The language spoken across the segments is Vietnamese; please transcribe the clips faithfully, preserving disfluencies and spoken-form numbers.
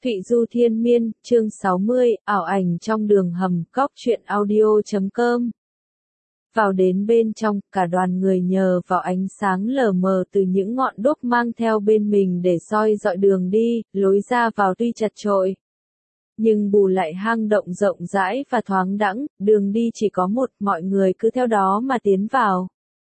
Thụy Du Thiên Miên, chương sáu mươi, ảo ảnh trong đường hầm, cóc truyện audio chấm com. Vào đến bên trong, cả đoàn người nhờ vào ánh sáng lờ mờ từ những ngọn đuốc mang theo bên mình để soi dọi đường đi, lối ra vào tuy chật chội. Nhưng bù lại hang động rộng rãi và thoáng đãng, đường đi chỉ có một, mọi người cứ theo đó mà tiến vào.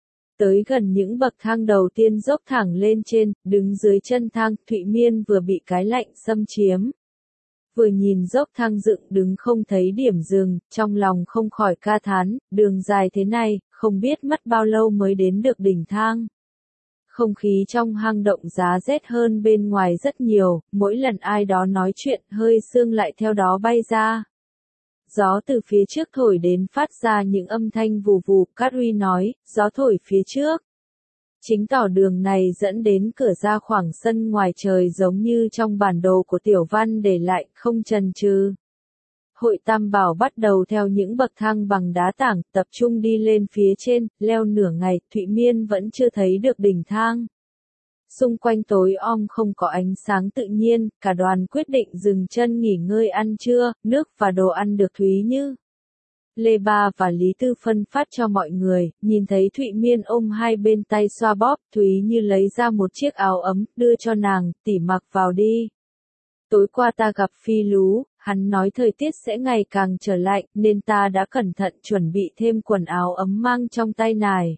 Tới gần những bậc thang đầu tiên dốc thẳng lên trên, đứng dưới chân thang, Thụy Miên vừa bị cái lạnh xâm chiếm. Vừa nhìn dốc thang dựng đứng không thấy điểm dừng, trong lòng không khỏi ca thán, đường dài thế này, không biết mất bao lâu mới đến được đỉnh thang. Không khí trong hang động giá rét hơn bên ngoài rất nhiều, mỗi lần ai đó nói chuyện, hơi sương lại theo đó bay ra. Gió từ phía trước thổi đến phát ra những âm thanh vù vù, Cát Uy nói, gió thổi phía trước. Chính tỏ đường này dẫn đến cửa ra khoảng sân ngoài trời giống như trong bản đồ của Tiểu Văn để lại, không chần chừ. Hội Tam Bảo bắt đầu theo những bậc thang bằng đá tảng, tập trung đi lên phía trên, leo nửa ngày, Thụy Miên vẫn chưa thấy được đỉnh thang. Xung quanh tối om không có ánh sáng tự nhiên, cả đoàn quyết định dừng chân nghỉ ngơi ăn trưa, nước và đồ ăn được Thúy Như, Lê Ba và Lý Tư phân phát cho mọi người, nhìn thấy Thụy Miên ôm hai bên tay xoa bóp, Thúy Như lấy ra một chiếc áo ấm, đưa cho nàng, tỉ mặc vào đi. Tối qua ta gặp Phi Lú, hắn nói thời tiết sẽ ngày càng trở lạnh, nên ta đã cẩn thận chuẩn bị thêm quần áo ấm mang trong tay nải.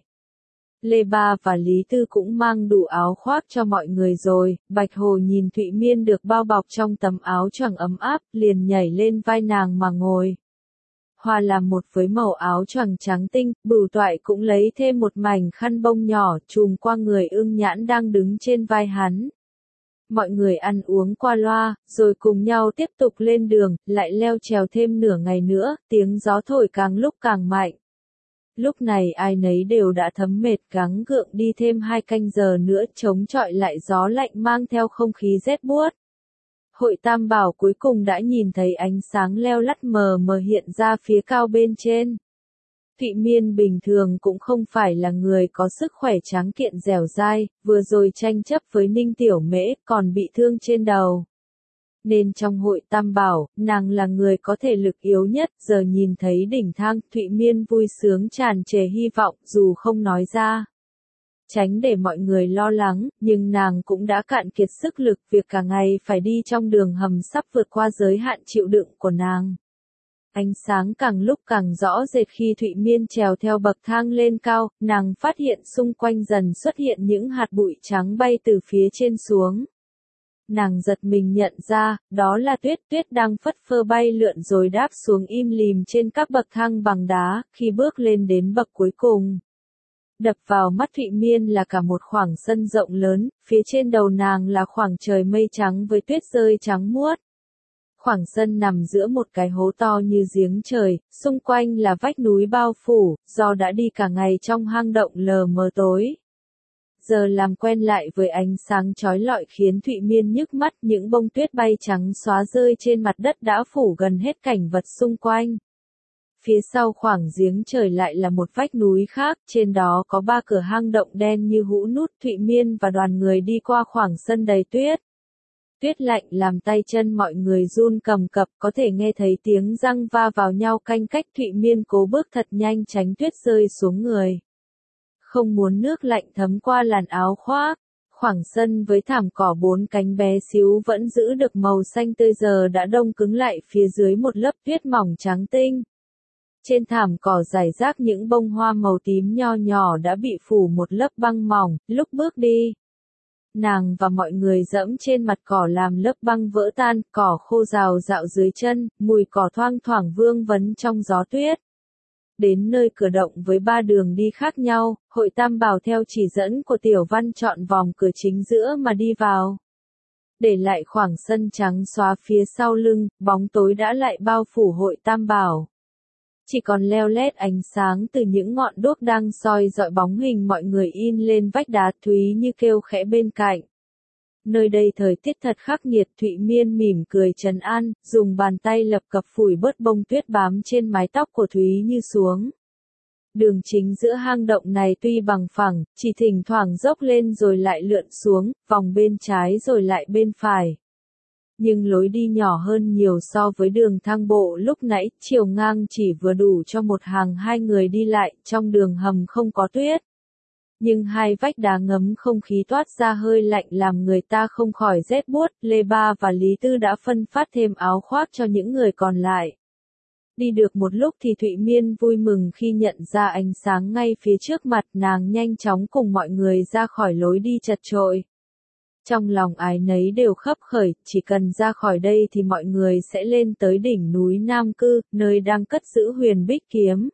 Lê Ba và Lý Tư cũng mang đủ áo khoác cho mọi người rồi, Bạch Hồ nhìn Thụy Miên được bao bọc trong tấm áo choàng ấm áp, liền nhảy lên vai nàng mà ngồi. Hòa làm một với màu áo choàng trắng tinh, Bửu Toại cũng lấy thêm một mảnh khăn bông nhỏ trùm qua người Ưng Nhãn đang đứng trên vai hắn. Mọi người ăn uống qua loa, rồi cùng nhau tiếp tục lên đường, lại leo trèo thêm nửa ngày nữa, tiếng gió thổi càng lúc càng mạnh. Lúc này ai nấy đều đã thấm mệt gắng gượng đi thêm hai canh giờ nữa chống chọi lại gió lạnh mang theo không khí rét buốt. Hội Tam Bảo cuối cùng đã nhìn thấy ánh sáng leo lắt mờ mờ hiện ra phía cao bên trên. Thụy Miên bình thường cũng không phải là người có sức khỏe tráng kiện dẻo dai, vừa rồi tranh chấp với Ninh Tiểu Mễ còn bị thương trên đầu. Nên trong Hội Tam Bảo, nàng là người có thể lực yếu nhất, giờ nhìn thấy đỉnh thang, Thụy Miên vui sướng tràn trề hy vọng, dù không nói ra. Tránh để mọi người lo lắng, nhưng nàng cũng đã cạn kiệt sức lực, việc cả ngày phải đi trong đường hầm sắp vượt qua giới hạn chịu đựng của nàng. Ánh sáng càng lúc càng rõ rệt khi Thụy Miên trèo theo bậc thang lên cao, nàng phát hiện xung quanh dần xuất hiện những hạt bụi trắng bay từ phía trên xuống. Nàng giật mình nhận ra, đó là tuyết, tuyết đang phất phơ bay lượn rồi đáp xuống im lìm trên các bậc thang bằng đá, khi bước lên đến bậc cuối cùng. Đập vào mắt Thụy Miên là cả một khoảng sân rộng lớn, phía trên đầu nàng là khoảng trời mây trắng với tuyết rơi trắng muốt. Khoảng sân nằm giữa một cái hố to như giếng trời, xung quanh là vách núi bao phủ, do đã đi cả ngày trong hang động lờ mờ tối. Giờ làm quen lại với ánh sáng chói lọi khiến Thụy Miên nhức mắt, những bông tuyết bay trắng xóa rơi trên mặt đất đã phủ gần hết cảnh vật xung quanh. Phía sau khoảng giếng trời lại là một vách núi khác, trên đó có ba cửa hang động đen như hũ nút. Thụy Miên và đoàn người đi qua khoảng sân đầy tuyết. Tuyết lạnh làm tay chân mọi người run cầm cập, có thể nghe thấy tiếng răng va vào nhau canh cách. Thụy Miên cố bước thật nhanh tránh tuyết rơi xuống người. Không muốn nước lạnh thấm qua làn áo khoác. Khoảng sân với thảm cỏ bốn cánh bé xíu vẫn giữ được màu xanh tươi giờ đã đông cứng lại phía dưới một lớp tuyết mỏng trắng tinh. Trên thảm cỏ rải rác những bông hoa màu tím nho nhỏ đã bị phủ một lớp băng mỏng, lúc bước đi. Nàng và mọi người dẫm trên mặt cỏ làm lớp băng vỡ tan, cỏ khô rào rạo dưới chân, mùi cỏ thoang thoảng vương vấn trong gió tuyết. Đến nơi cửa động với ba đường đi khác nhau, Hội Tam Bảo theo chỉ dẫn của Tiểu Văn chọn vòng cửa chính giữa mà đi vào. Để lại khoảng sân trắng xóa phía sau lưng, bóng tối đã lại bao phủ Hội Tam Bảo. Chỉ còn leo lét ánh sáng từ những ngọn đuốc đang soi dọi bóng hình mọi người in lên vách đá. Thúy Như kêu khẽ bên cạnh. Nơi đây thời tiết thật khắc nghiệt. Thụy Miên mỉm cười trấn an, dùng bàn tay lập cập phủi bớt bông tuyết bám trên mái tóc của Thúy Như xuống. Đường chính giữa hang động này tuy bằng phẳng, chỉ thỉnh thoảng dốc lên rồi lại lượn xuống, vòng bên trái rồi lại bên phải. Nhưng lối đi nhỏ hơn nhiều so với đường thang bộ lúc nãy, chiều ngang chỉ vừa đủ cho một hàng hai người đi lại, trong đường hầm không có tuyết. Nhưng hai vách đá ngấm không khí toát ra hơi lạnh làm người ta không khỏi rét buốt, Lê Ba và Lý Tư đã phân phát thêm áo khoác cho những người còn lại. Đi được một lúc thì Thụy Miên vui mừng khi nhận ra ánh sáng ngay phía trước mặt, nàng nhanh chóng cùng mọi người ra khỏi lối đi chật chội. Trong lòng ai nấy đều khấp khởi, chỉ cần ra khỏi đây thì mọi người sẽ lên tới đỉnh núi Nam Cư, nơi đang cất giữ Huyền Bích Kiếm.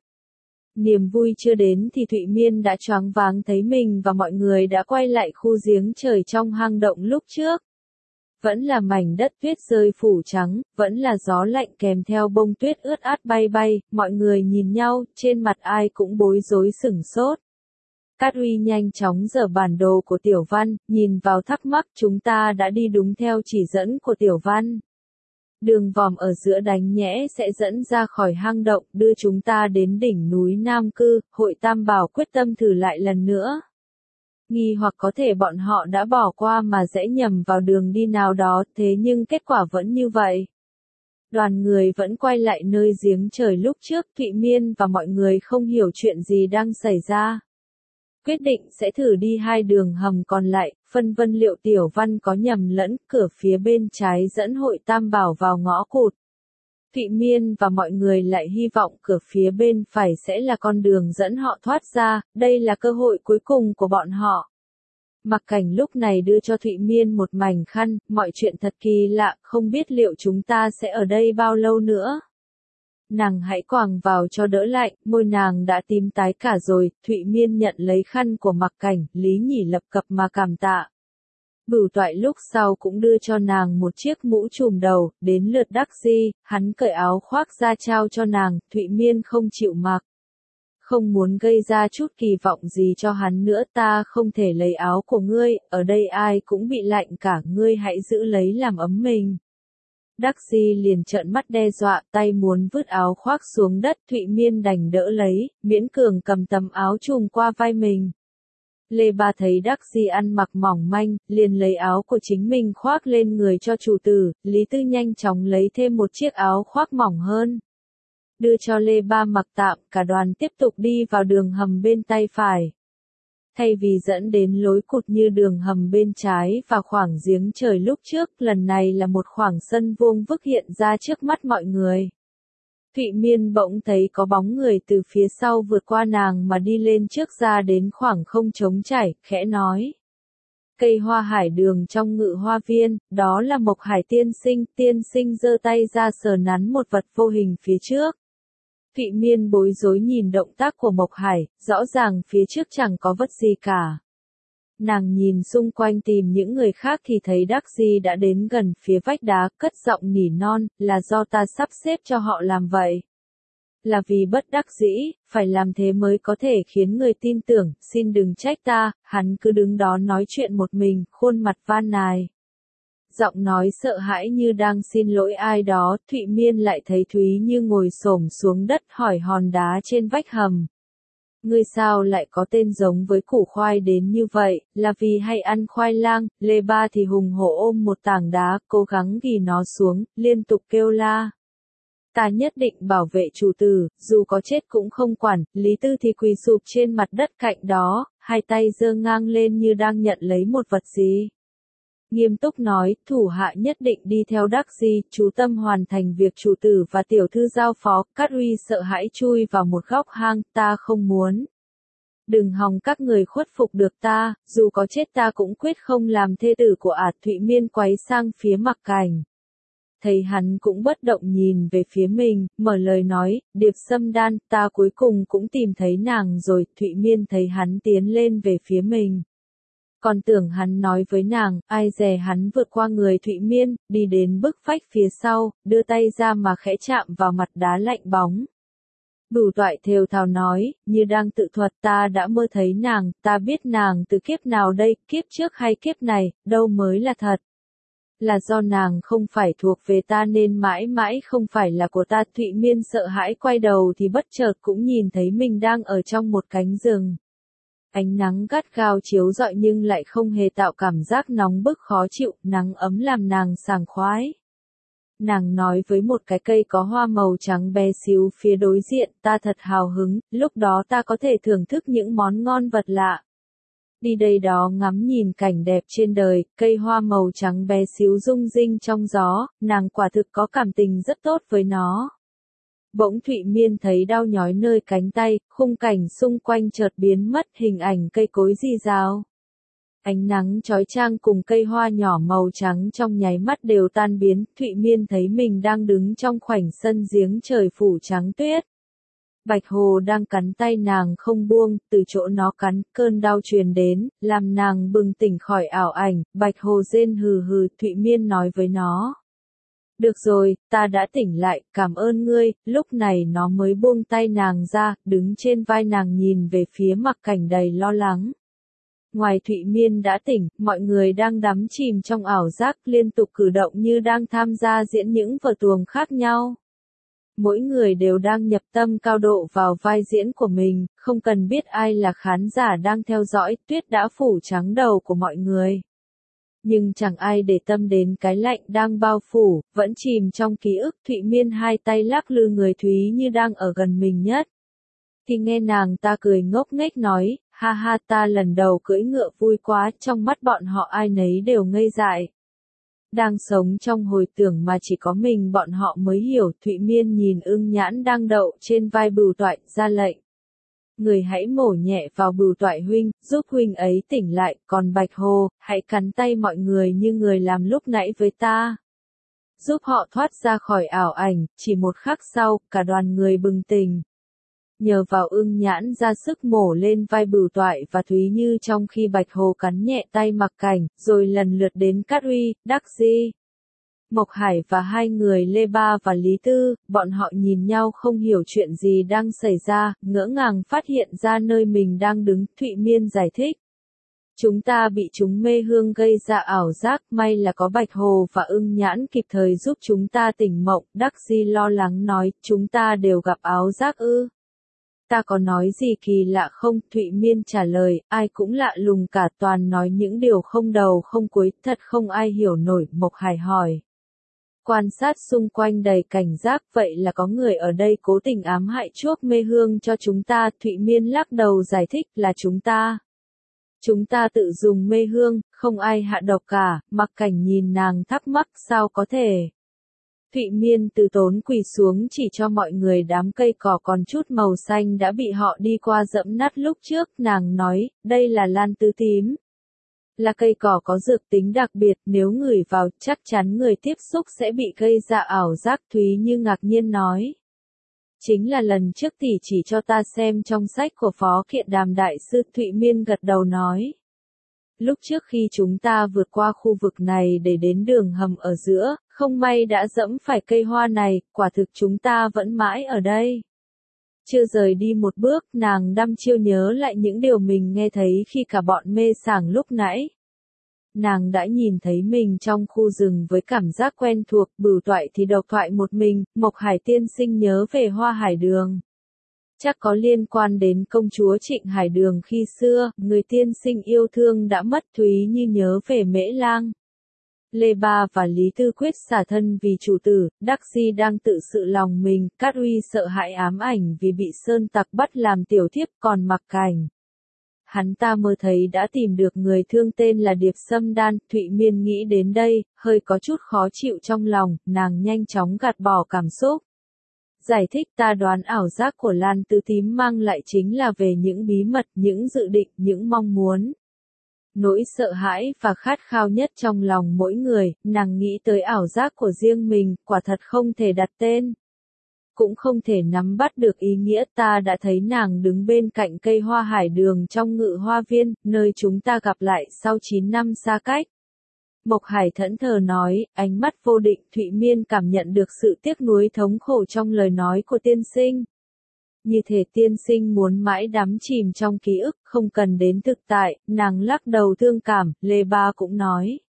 Niềm vui chưa đến thì Thụy Miên đã choáng váng thấy mình và mọi người đã quay lại khu giếng trời trong hang động lúc trước. Vẫn là mảnh đất tuyết rơi phủ trắng, vẫn là gió lạnh kèm theo bông tuyết ướt át bay bay, mọi người nhìn nhau, trên mặt ai cũng bối rối sửng sốt. Cát Uy nhanh chóng giở bản đồ của Tiểu Văn, nhìn vào thắc mắc chúng ta đã đi đúng theo chỉ dẫn của Tiểu Văn. Đường vòm ở giữa đánh nhẽ sẽ dẫn ra khỏi hang động, đưa chúng ta đến đỉnh núi Nam Cư, Hội Tam Bảo quyết tâm thử lại lần nữa. Nghi hoặc có thể bọn họ đã bỏ qua mà rẽ nhầm vào đường đi nào đó, thế nhưng kết quả vẫn như vậy. Đoàn người vẫn quay lại nơi giếng trời lúc trước, Thụy Miên và mọi người không hiểu chuyện gì đang xảy ra. Quyết định sẽ thử đi hai đường hầm còn lại, phân vân liệu Tiểu Văn có nhầm lẫn, cửa phía bên trái dẫn Hội Tam Bảo vào ngõ cụt. Thụy Miên và mọi người lại hy vọng cửa phía bên phải sẽ là con đường dẫn họ thoát ra, đây là cơ hội cuối cùng của bọn họ. Mặc Cảnh lúc này đưa cho Thụy Miên một mảnh khăn, mọi chuyện thật kỳ lạ, không biết liệu chúng ta sẽ ở đây bao lâu nữa. Nàng hãy quàng vào cho đỡ lạnh, môi nàng đã tím tái cả rồi, Thụy Miên nhận lấy khăn của Mặc Cảnh, Lý Nhỉ lập cập mà cảm tạ. Bửu Toại lúc sau cũng đưa cho nàng một chiếc mũ trùm đầu, đến lượt Đắc Di, hắn cởi áo khoác ra trao cho nàng, Thụy Miên không chịu mặc. Không muốn gây ra chút kỳ vọng gì cho hắn nữa, ta không thể lấy áo của ngươi, ở đây ai cũng bị lạnh cả, ngươi hãy giữ lấy làm ấm mình. Đắc Di liền trợn mắt đe dọa, tay muốn vứt áo khoác xuống đất, Thụy Miên đành đỡ lấy, miễn cường cầm tấm áo trùm qua vai mình. Lê Ba thấy Đắc Di ăn mặc mỏng manh, liền lấy áo của chính mình khoác lên người cho chủ tử, Lý Tư nhanh chóng lấy thêm một chiếc áo khoác mỏng hơn. Đưa cho Lê Ba mặc tạm, cả đoàn tiếp tục đi vào đường hầm bên tay phải. Thay vì dẫn đến lối cụt như đường hầm bên trái và khoảng giếng trời lúc trước, lần này là một khoảng sân vuông vức hiện ra trước mắt mọi người. Thụy Miên bỗng thấy có bóng người từ phía sau vượt qua nàng mà đi lên trước ra đến khoảng không trống trải, khẽ nói. Cây hoa hải đường trong Ngự Hoa Viên, đó là Mộc Hải tiên sinh, tiên sinh giơ tay ra sờ nắn một vật vô hình phía trước. Thụy Miên bối rối nhìn động tác của Mộc Hải, rõ ràng phía trước chẳng có vật gì cả. Nàng nhìn xung quanh tìm những người khác thì thấy Đắc Di đã đến gần phía vách đá, cất giọng nỉ non, là do ta sắp xếp cho họ làm vậy. Là vì bất đắc dĩ, phải làm thế mới có thể khiến người tin tưởng, xin đừng trách ta, hắn cứ đứng đó nói chuyện một mình, khuôn mặt van nài. Giọng nói sợ hãi như đang xin lỗi ai đó, Thụy Miên lại thấy Thúy Như ngồi xổm xuống đất hỏi hòn đá trên vách hầm. Ngươi sao lại có tên giống với củ khoai đến như vậy, là vì hay ăn khoai lang, Lê Ba thì hùng hổ ôm một tảng đá, cố gắng ghi nó xuống, liên tục kêu la. Ta nhất định bảo vệ chủ tử, dù có chết cũng không quản, Lý Tư thì quỳ sụp trên mặt đất cạnh đó, hai tay giơ ngang lên như đang nhận lấy một vật gì. Nghiêm túc nói, thủ hạ nhất định đi theo Đắc Di, chú tâm hoàn thành việc chủ tử và tiểu thư giao phó, Cát Uy sợ hãi chui vào một góc hang, ta không muốn. Đừng hòng các người khuất phục được ta, dù có chết ta cũng quyết không làm thê tử của ả. Thụy Miên quay sang phía Mặc Cảnh. Thấy hắn cũng bất động nhìn về phía mình, mở lời nói, Điệp Sâm Đan, ta cuối cùng cũng tìm thấy nàng rồi. Thụy Miên thấy hắn tiến lên về phía mình. Còn tưởng hắn nói với nàng, ai dè hắn vượt qua người Thụy Miên, đi đến bức vách phía sau, đưa tay ra mà khẽ chạm vào mặt đá lạnh bóng. Bửu Toại thều thào nói, như đang tự thuật, ta đã mơ thấy nàng, ta biết nàng từ kiếp nào đây, kiếp trước hay kiếp này, đâu mới là thật. Là do nàng không phải thuộc về ta nên mãi mãi không phải là của ta. Thụy Miên sợ hãi quay đầu thì bất chợt cũng nhìn thấy mình đang ở trong một cánh rừng. Ánh nắng gắt gao chiếu rọi nhưng lại không hề tạo cảm giác nóng bức khó chịu, nắng ấm làm nàng sảng khoái. Nàng nói với một cái cây có hoa màu trắng bé xíu phía đối diện, ta thật hào hứng, lúc đó ta có thể thưởng thức những món ngon vật lạ. Đi đây đó ngắm nhìn cảnh đẹp trên đời, cây hoa màu trắng bé xíu rung rinh trong gió, nàng quả thực có cảm tình rất tốt với nó. Bỗng Thụy Miên thấy đau nhói nơi cánh tay, khung cảnh xung quanh chợt biến mất, hình ảnh cây cối rì rào. Ánh nắng chói chang cùng cây hoa nhỏ màu trắng trong nháy mắt đều tan biến, Thụy Miên thấy mình đang đứng trong khoảnh sân giếng trời phủ trắng tuyết. Bạch Hồ đang cắn tay nàng không buông, từ chỗ nó cắn, cơn đau truyền đến, làm nàng bừng tỉnh khỏi ảo ảnh, Bạch Hồ rên hừ hừ, Thụy Miên nói với nó. Được rồi, ta đã tỉnh lại, cảm ơn ngươi, lúc này nó mới buông tay nàng ra, đứng trên vai nàng nhìn về phía Mặc Cảnh đầy lo lắng. Ngoài Thụy Miên đã tỉnh, mọi người đang đắm chìm trong ảo giác, liên tục cử động như đang tham gia diễn những vở tuồng khác nhau. Mỗi người đều đang nhập tâm cao độ vào vai diễn của mình, không cần biết ai là khán giả đang theo dõi, tuyết đã phủ trắng đầu của mọi người. Nhưng chẳng ai để tâm đến cái lạnh đang bao phủ, vẫn chìm trong ký ức, Thụy Miên hai tay lắc lư người Thúy như đang ở gần mình nhất. Thì nghe nàng ta cười ngốc nghếch nói, ha ha ta lần đầu cưỡi ngựa vui quá, trong mắt bọn họ ai nấy đều ngây dại. Đang sống trong hồi tưởng mà chỉ có mình bọn họ mới hiểu, Thụy Miên nhìn Ưng Nhãn đang đậu trên vai Bửu Toại, ra lệnh. Người hãy mổ nhẹ vào Bửu Toại huynh, giúp huynh ấy tỉnh lại, còn Bạch Hồ, hãy cắn tay mọi người như người làm lúc nãy với ta. Giúp họ thoát ra khỏi ảo ảnh, chỉ một khắc sau, cả đoàn người bừng tỉnh. Nhờ vào Ưng Nhãn ra sức mổ lên vai Bửu Toại và Thúy Như trong khi Bạch Hồ cắn nhẹ tay Mặc Cảnh, rồi lần lượt đến Cát Uy, Đắc Di, Mộc Hải và hai người Lê Ba và Lý Tư, bọn họ nhìn nhau không hiểu chuyện gì đang xảy ra, ngỡ ngàng phát hiện ra nơi mình đang đứng, Thụy Miên giải thích. Chúng ta bị chúng mê hương gây ra ảo giác, may là có Bạch Hồ và Ưng Nhãn kịp thời giúp chúng ta tỉnh mộng, Đắc Di lo lắng nói, chúng ta đều gặp áo giác ư. Ta có nói gì kỳ lạ không? Thụy Miên trả lời, ai cũng lạ lùng cả, toàn nói những điều không đầu không cuối, thật không ai hiểu nổi, Mộc Hải hỏi. Quan sát xung quanh đầy cảnh giác, vậy là có người ở đây cố tình ám hại chuốc mê hương cho chúng ta, Thụy Miên lắc đầu giải thích là chúng ta. Chúng ta tự dùng mê hương, không ai hạ độc cả, Mặc Cảnh nhìn nàng thắc mắc sao có thể. Thụy Miên từ tốn quỳ xuống chỉ cho mọi người đám cây cỏ còn chút màu xanh đã bị họ đi qua dẫm nát lúc trước, nàng nói, đây là lan tứ tím. Là cây cỏ có dược tính đặc biệt, nếu ngửi vào, chắc chắn người tiếp xúc sẽ bị gây ra ảo giác, Thúy Như ngạc nhiên nói. Chính là lần trước tỷ chỉ cho ta xem trong sách của Phó Kiện Đàm Đại Sư, Thụy Miên gật đầu nói. Lúc trước khi chúng ta vượt qua khu vực này để đến đường hầm ở giữa, không may đã dẫm phải cây hoa này, quả thực chúng ta vẫn mãi ở đây. Chưa rời đi một bước, nàng đăm chiêu nhớ lại những điều mình nghe thấy khi cả bọn mê sảng lúc nãy. Nàng đã nhìn thấy mình trong khu rừng với cảm giác quen thuộc, Bửu Toại thì độc thoại một mình, Mộc Hải tiên sinh nhớ về Hoa Hải Đường. Chắc có liên quan đến công chúa Trịnh Hải Đường khi xưa, người tiên sinh yêu thương đã mất, Thúy Như nhớ về Mễ Lang. Lê Ba và Lý Tư quyết xả thân vì chủ tử, Đắc Di đang tự sự lòng mình, Cát Uy sợ hãi ám ảnh vì bị sơn tặc bắt làm tiểu thiếp, còn Mặc Cảnh. Hắn ta mơ thấy đã tìm được người thương tên là Điệp Sâm Đan, Thụy Miên nghĩ đến đây, hơi có chút khó chịu trong lòng, nàng nhanh chóng gạt bỏ cảm xúc. Giải thích ta đoán ảo giác của Lan Tứ Tím mang lại chính là về những bí mật, những dự định, những mong muốn. Nỗi sợ hãi và khát khao nhất trong lòng mỗi người, nàng nghĩ tới ảo giác của riêng mình, quả thật không thể đặt tên. Cũng không thể nắm bắt được ý nghĩa, ta đã thấy nàng đứng bên cạnh cây Hoa Hải Đường trong Ngự Hoa Viên, nơi chúng ta gặp lại sau chín năm xa cách. Mộc Hải thẫn thờ nói, ánh mắt vô định, Thụy Miên cảm nhận được sự tiếc nuối thống khổ trong lời nói của tiên sinh. Như thể tiên sinh muốn mãi đắm chìm trong ký ức, không cần đến thực tại, nàng lắc đầu thương cảm, Lê Ba cũng nói.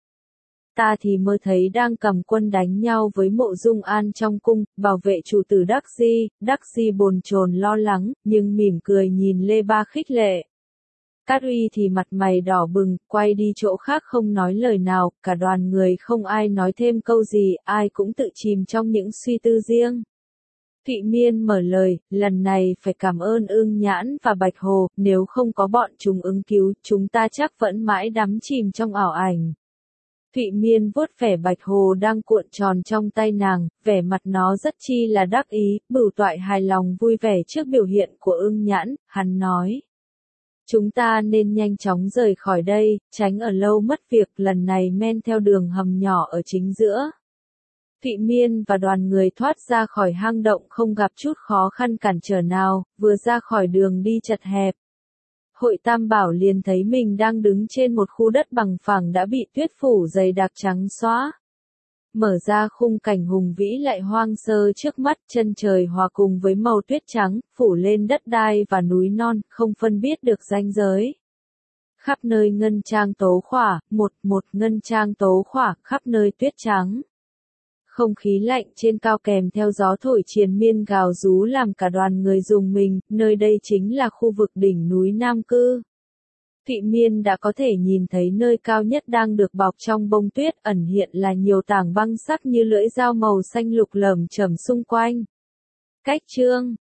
Ta thì mơ thấy đang cầm quân đánh nhau với Mộ Dung An trong cung, bảo vệ chủ tử Đắc Di, Đắc Di bồn chồn lo lắng, nhưng mỉm cười nhìn Lê Ba khích lệ. Cát Uy thì mặt mày đỏ bừng, quay đi chỗ khác không nói lời nào, cả đoàn người không ai nói thêm câu gì, ai cũng tự chìm trong những suy tư riêng. Thụy Miên mở lời, lần này phải cảm ơn Ưng Nhãn và Bạch Hồ, nếu không có bọn chúng ứng cứu, chúng ta chắc vẫn mãi đắm chìm trong ảo ảnh. Thụy Miên vuốt vẻ Bạch Hồ đang cuộn tròn trong tay nàng, vẻ mặt nó rất chi là đắc ý, Bửu Toại hài lòng vui vẻ trước biểu hiện của Ưng Nhãn, hắn nói. Chúng ta nên nhanh chóng rời khỏi đây, tránh ở lâu mất việc, lần này men theo đường hầm nhỏ ở chính giữa. Thụy Miên và đoàn người thoát ra khỏi hang động không gặp chút khó khăn cản trở nào, vừa ra khỏi đường đi chật hẹp. Hội Tam Bảo liền thấy mình đang đứng trên một khu đất bằng phẳng đã bị tuyết phủ dày đặc trắng xóa. Mở ra khung cảnh hùng vĩ lại hoang sơ trước mắt, chân trời hòa cùng với màu tuyết trắng, phủ lên đất đai và núi non, không phân biết được ranh giới. Khắp nơi ngân trang tố khỏa, một một ngân trang tố khỏa, khắp nơi tuyết trắng. Không khí lạnh trên cao kèm theo gió thổi triền miên gào rú làm cả đoàn người rùng mình, nơi đây chính là khu vực đỉnh núi Nam Cư. Thụy Miên đã có thể nhìn thấy nơi cao nhất đang được bọc trong bông tuyết, ẩn hiện là nhiều tảng băng sắc như lưỡi dao màu xanh lục lởm chởm xung quanh. Cách chương